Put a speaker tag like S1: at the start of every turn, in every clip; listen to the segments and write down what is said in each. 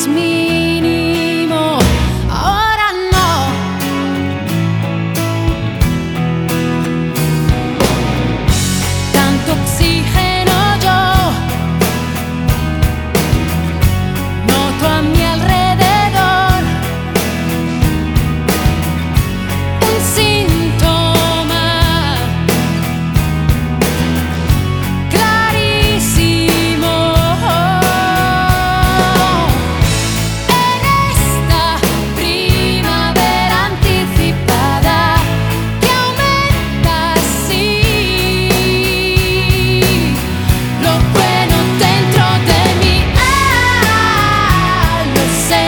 S1: más mínimo. Ahora no. Tanto oxígeno yo noto a mi alrededor. Un síntoma clarísimo. En esta primavera anticipada que aumenta así lo bueno dentro de mí. Lo sé.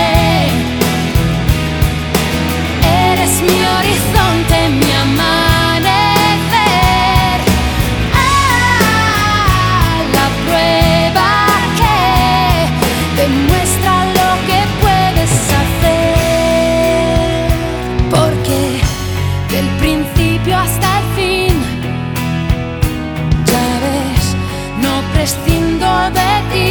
S1: Eres mi horizonte, mi amanecer. La prueba que demuestra lo que puedes hacer. Porque del principio hasta el fin, ya ves, no prescindo de ti.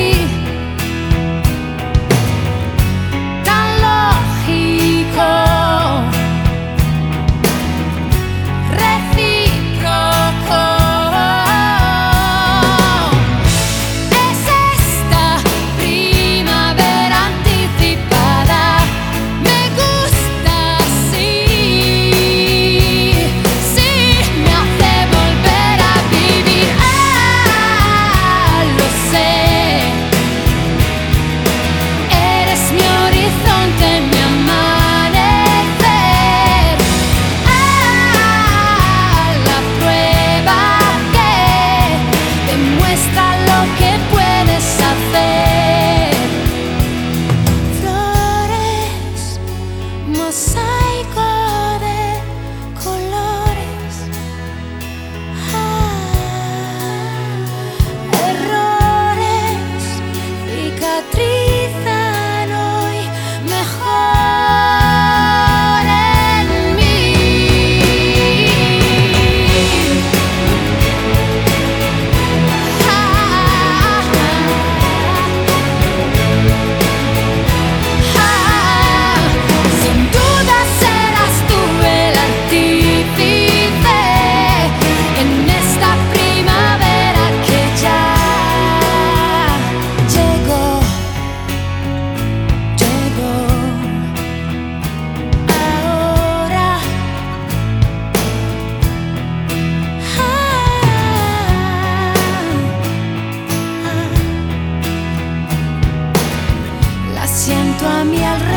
S1: Tan lógico, recíproco. Es esta primavera anticipada, me gusta así. Sí, me hace volver a vivir. Lo sé. Eres mi horizonte, mi amanecer. La prueba que demuestra lo que puedes hacer. Flores, mosaico de colores. Errores cicatrizan hoy mejor en mí. Sin duda serás tú el artífice en esta primavera que ya llegó. Ahora. La siento a mi alrededor.